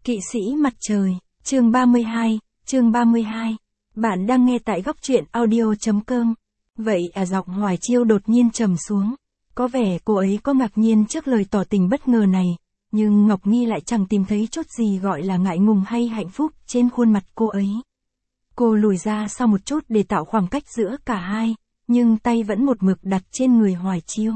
Kỵ sĩ mặt trời, chương 32. Bạn đang nghe tại góc truyện audio.com. Vậy giọng Hoài Chiêu đột nhiên trầm xuống. Có vẻ cô ấy có ngạc nhiên trước lời tỏ tình bất ngờ này, nhưng Ngọc Nghi lại chẳng tìm thấy chút gì gọi là ngại ngùng hay hạnh phúc trên khuôn mặt cô ấy. Cô lùi ra sau một chút để tạo khoảng cách giữa cả hai, nhưng tay vẫn một mực đặt trên người Hoài Chiêu.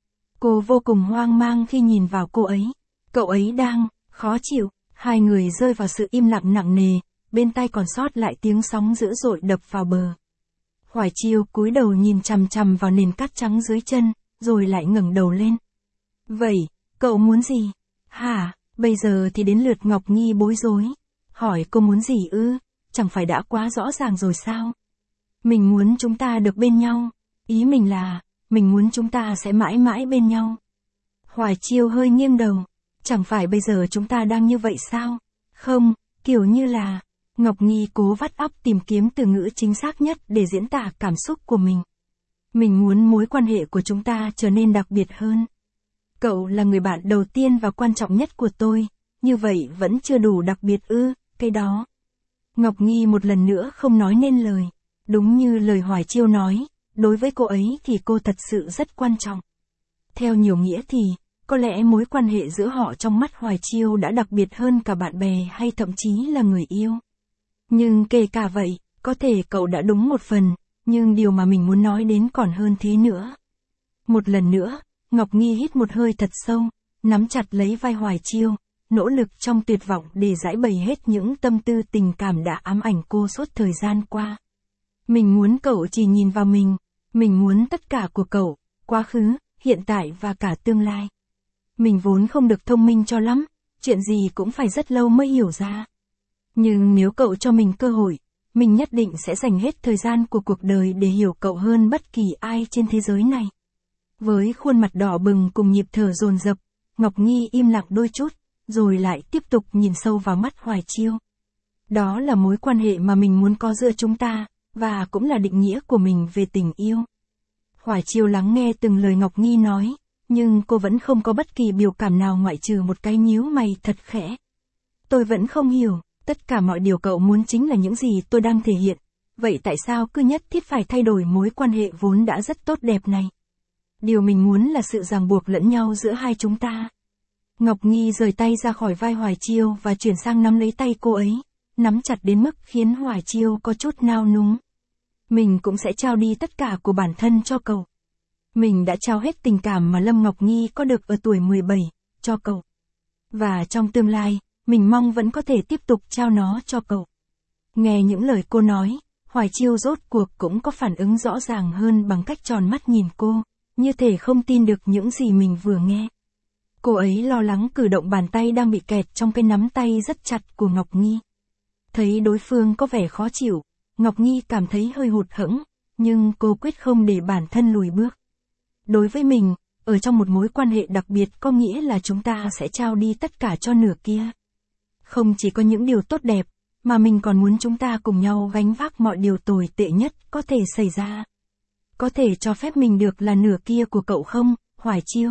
Cô vô cùng hoang mang khi nhìn vào cô ấy. Cậu ấy đang khó chịu. Hai người rơi vào sự im lặng nặng nề, bên tai còn sót lại tiếng sóng dữ dội đập vào bờ. Hoài Chiêu cúi đầu nhìn chằm chằm vào nền cát trắng dưới chân, rồi lại ngẩng đầu lên. Vậy, cậu muốn gì? Hả, bây giờ thì đến lượt Ngọc Nghi bối rối. Hỏi cô muốn gì ư? Chẳng phải đã quá rõ ràng rồi sao? Mình muốn chúng ta được bên nhau. Ý mình là, mình muốn chúng ta sẽ mãi mãi bên nhau. Hoài Chiêu hơi nghiêng đầu. Chẳng phải bây giờ chúng ta đang như vậy sao? Không, kiểu như là... Ngọc Nghi cố vắt óc tìm kiếm từ ngữ chính xác nhất để diễn tả cảm xúc của mình. Mình muốn mối quan hệ của chúng ta trở nên đặc biệt hơn. Cậu là người bạn đầu tiên và quan trọng nhất của tôi, như vậy vẫn chưa đủ đặc biệt ư, cái đó. Ngọc Nghi một lần nữa không nói nên lời. Đúng như lời Hoài Chiêu nói, đối với cô ấy thì cô thật sự rất quan trọng. Theo nhiều nghĩa thì, có lẽ mối quan hệ giữa họ trong mắt Hoài Chiêu đã đặc biệt hơn cả bạn bè hay thậm chí là người yêu. Nhưng kể cả vậy, có thể cậu đã đúng một phần, nhưng điều mà mình muốn nói đến còn hơn thế nữa. Một lần nữa, Ngọc Nghi hít một hơi thật sâu, nắm chặt lấy vai Hoài Chiêu, nỗ lực trong tuyệt vọng để giải bày hết những tâm tư tình cảm đã ám ảnh cô suốt thời gian qua. Mình muốn cậu chỉ nhìn vào mình muốn tất cả của cậu, quá khứ, hiện tại và cả tương lai. Mình vốn không được thông minh cho lắm, chuyện gì cũng phải rất lâu mới hiểu ra. Nhưng nếu cậu cho mình cơ hội, mình nhất định sẽ dành hết thời gian của cuộc đời để hiểu cậu hơn bất kỳ ai trên thế giới này. Với khuôn mặt đỏ bừng cùng nhịp thở dồn dập, Ngọc Nghi im lặng đôi chút, rồi lại tiếp tục nhìn sâu vào mắt Hoài Chiêu. Đó là mối quan hệ mà mình muốn có giữa chúng ta, và cũng là định nghĩa của mình về tình yêu. Hoài Chiêu lắng nghe từng lời Ngọc Nghi nói, nhưng cô vẫn không có bất kỳ biểu cảm nào ngoại trừ một cái nhíu mày thật khẽ. Tôi vẫn không hiểu, tất cả mọi điều cậu muốn chính là những gì tôi đang thể hiện, vậy tại sao cứ nhất thiết phải thay đổi mối quan hệ vốn đã rất tốt đẹp này? Điều mình muốn là sự ràng buộc lẫn nhau giữa hai chúng ta. Ngọc Nghi rời tay ra khỏi vai Hoài Chiêu và chuyển sang nắm lấy tay cô ấy, nắm chặt đến mức khiến Hoài Chiêu có chút nao núng. Mình cũng sẽ trao đi tất cả của bản thân cho cậu. Mình đã trao hết tình cảm mà Lâm Ngọc Nghi có được ở tuổi 17, cho cậu. Và trong tương lai, mình mong vẫn có thể tiếp tục trao nó cho cậu. Nghe những lời cô nói, Hoài Chiêu rốt cuộc cũng có phản ứng rõ ràng hơn bằng cách tròn mắt nhìn cô, như thể không tin được những gì mình vừa nghe. Cô ấy lo lắng cử động bàn tay đang bị kẹt trong cái nắm tay rất chặt của Ngọc Nghi. Thấy đối phương có vẻ khó chịu, Ngọc Nghi cảm thấy hơi hụt hẫng, nhưng cô quyết không để bản thân lùi bước. Đối với mình, ở trong một mối quan hệ đặc biệt có nghĩa là chúng ta sẽ trao đi tất cả cho nửa kia. Không chỉ có những điều tốt đẹp, mà mình còn muốn chúng ta cùng nhau gánh vác mọi điều tồi tệ nhất có thể xảy ra. Có thể cho phép mình được là nửa kia của cậu không, Hoài Chiêu?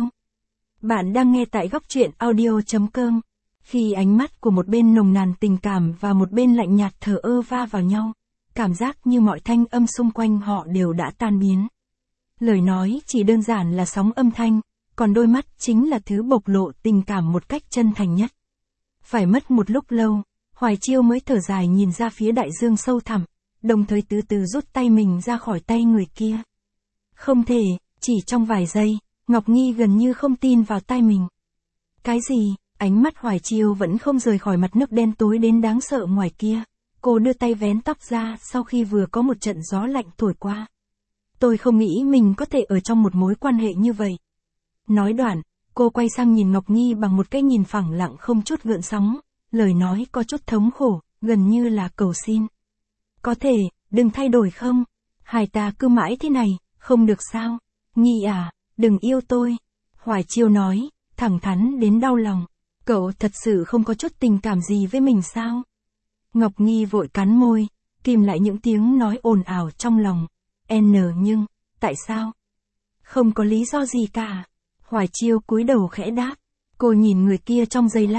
Bạn đang nghe tại góc truyện audio.com. Khi ánh mắt của một bên nồng nàn tình cảm và một bên lạnh nhạt thờ ơ va vào nhau, cảm giác như mọi thanh âm xung quanh họ đều đã tan biến. Lời nói chỉ đơn giản là sóng âm thanh, còn đôi mắt chính là thứ bộc lộ tình cảm một cách chân thành nhất. Phải mất một lúc lâu, Hoài Chiêu mới thở dài nhìn ra phía đại dương sâu thẳm, đồng thời từ từ rút tay mình ra khỏi tay người kia. Không thể, chỉ trong vài giây, Ngọc Nghi gần như không tin vào tai mình. Cái gì? Ánh mắt Hoài Chiêu vẫn không rời khỏi mặt nước đen tối đến đáng sợ ngoài kia. Cô đưa tay vén tóc ra sau khi vừa có một trận gió lạnh thổi qua. Tôi không nghĩ mình có thể ở trong một mối quan hệ như vậy. Nói đoạn, cô quay sang nhìn Ngọc Nghi bằng một cái nhìn phẳng lặng không chút gợn sóng, lời nói có chút thống khổ, gần như là cầu xin. Có thể, đừng thay đổi không? Hai ta cứ mãi thế này, không được sao? Nghi à, đừng yêu tôi. Hoài Chiêu nói, thẳng thắn đến đau lòng. Cậu thật sự không có chút tình cảm gì với mình sao? Ngọc Nghi vội cắn môi, kìm lại những tiếng nói ồn ào trong lòng. Nhưng, tại sao? Không có lý do gì cả. Hoài Chiêu cúi đầu khẽ đáp. Cô nhìn người kia trong giây lát,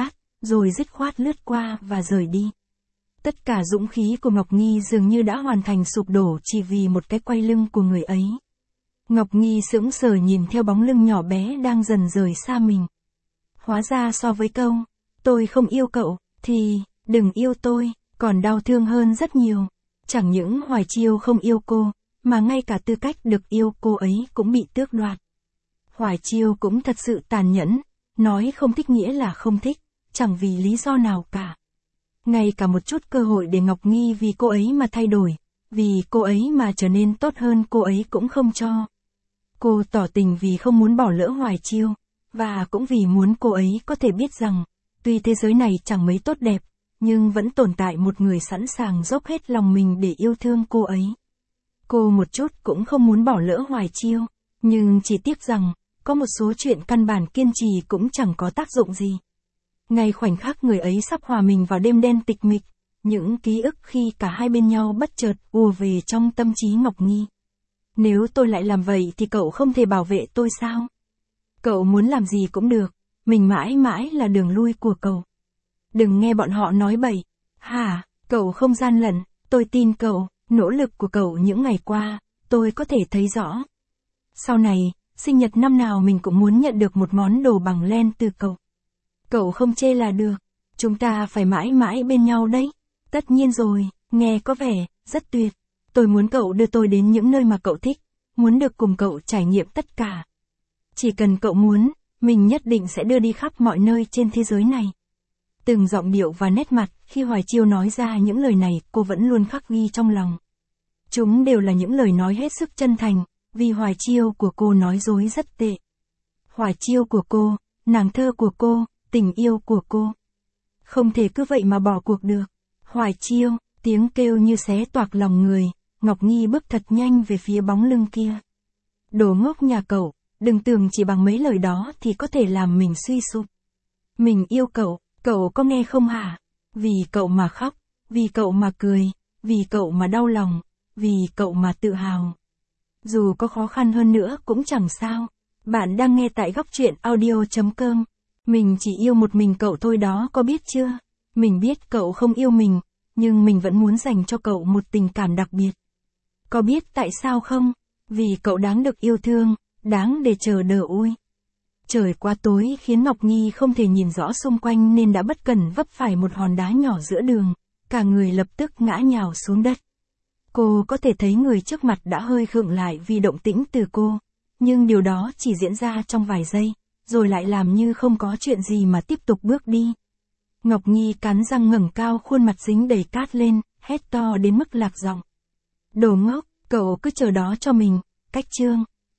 rồi dứt khoát lướt qua và rời đi. Tất cả dũng khí của Ngọc Nhi dường như đã hoàn thành sụp đổ chỉ vì một cái quay lưng của người ấy. Ngọc Nhi sững sờ nhìn theo bóng lưng nhỏ bé đang dần rời xa mình. Hóa ra so với câu, tôi không yêu cậu, thì, đừng yêu tôi, còn đau thương hơn rất nhiều. Chẳng những Hoài Chiêu không yêu cô, mà ngay cả tư cách được yêu cô ấy cũng bị tước đoạt. Hoài Chiêu cũng thật sự tàn nhẫn, nói không thích nghĩa là không thích, chẳng vì lý do nào cả. Ngay cả một chút cơ hội để Ngọc Nhi vì cô ấy mà thay đổi, vì cô ấy mà trở nên tốt hơn cô ấy cũng không cho. Cô tỏ tình vì không muốn bỏ lỡ Hoài Chiêu, và cũng vì muốn cô ấy có thể biết rằng, tuy thế giới này chẳng mấy tốt đẹp, nhưng vẫn tồn tại một người sẵn sàng dốc hết lòng mình để yêu thương cô ấy. Cô một chút cũng không muốn bỏ lỡ Hoài Chiêu, nhưng chỉ tiếc rằng, có một số chuyện căn bản kiên trì cũng chẳng có tác dụng gì. Ngay khoảnh khắc người ấy sắp hòa mình vào đêm đen tịch mịch, những ký ức khi cả hai bên nhau bất chợt ùa về trong tâm trí Ngọc Nhi. Nếu tôi lại làm vậy thì cậu không thể bảo vệ tôi sao? Cậu muốn làm gì cũng được, mình mãi mãi là đường lui của cậu. Đừng nghe bọn họ nói bậy. Hả, cậu không gian lận, tôi tin cậu, nỗ lực của cậu những ngày qua, tôi có thể thấy rõ. Sau này, sinh nhật năm nào mình cũng muốn nhận được một món đồ bằng len từ cậu. Cậu không chê là được, chúng ta phải mãi mãi bên nhau đấy. Tất nhiên rồi, nghe có vẻ, rất tuyệt. Tôi muốn cậu đưa tôi đến những nơi mà cậu thích, muốn được cùng cậu trải nghiệm tất cả. Chỉ cần cậu muốn, mình nhất định sẽ đưa đi khắp mọi nơi trên thế giới này. Từng giọng điệu và nét mặt, khi Hoài Chiêu nói ra những lời này, cô vẫn luôn khắc ghi trong lòng. Chúng đều là những lời nói hết sức chân thành, vì Hoài Chiêu của cô nói dối rất tệ. Hoài Chiêu của cô, nàng thơ của cô, tình yêu của cô. Không thể cứ vậy mà bỏ cuộc được. Hoài Chiêu, tiếng kêu như xé toạc lòng người, Ngọc Nhi bước thật nhanh về phía bóng lưng kia. Đồ ngốc nhà cậu, đừng tưởng chỉ bằng mấy lời đó thì có thể làm mình suy sụp. Mình yêu cậu, cậu có nghe không hả? Vì cậu mà khóc, vì cậu mà cười, vì cậu mà đau lòng, vì cậu mà tự hào. Dù có khó khăn hơn nữa cũng chẳng sao. Bạn đang nghe tại góc truyện audio.com. Mình chỉ yêu một mình cậu thôi đó, có biết chưa? Mình biết cậu không yêu mình, nhưng mình vẫn muốn dành cho cậu một tình cảm đặc biệt. Có biết tại sao không? Vì cậu đáng được yêu thương, đáng để chờ đợi ui. Trời quá tối khiến Ngọc Nhi không thể nhìn rõ xung quanh nên đã bất cẩn vấp phải một hòn đá nhỏ giữa đường, cả người lập tức ngã nhào xuống đất. Cô có thể thấy người trước mặt đã hơi khựng lại vì động tĩnh từ cô, nhưng điều đó chỉ diễn ra trong vài giây, rồi lại làm như không có chuyện gì mà tiếp tục bước đi. Ngọc Nhi cắn răng ngẩng cao khuôn mặt dính đầy cát lên, hét to đến mức lạc giọng. Đồ ngốc, cậu cứ chờ đó cho mình, cách chương.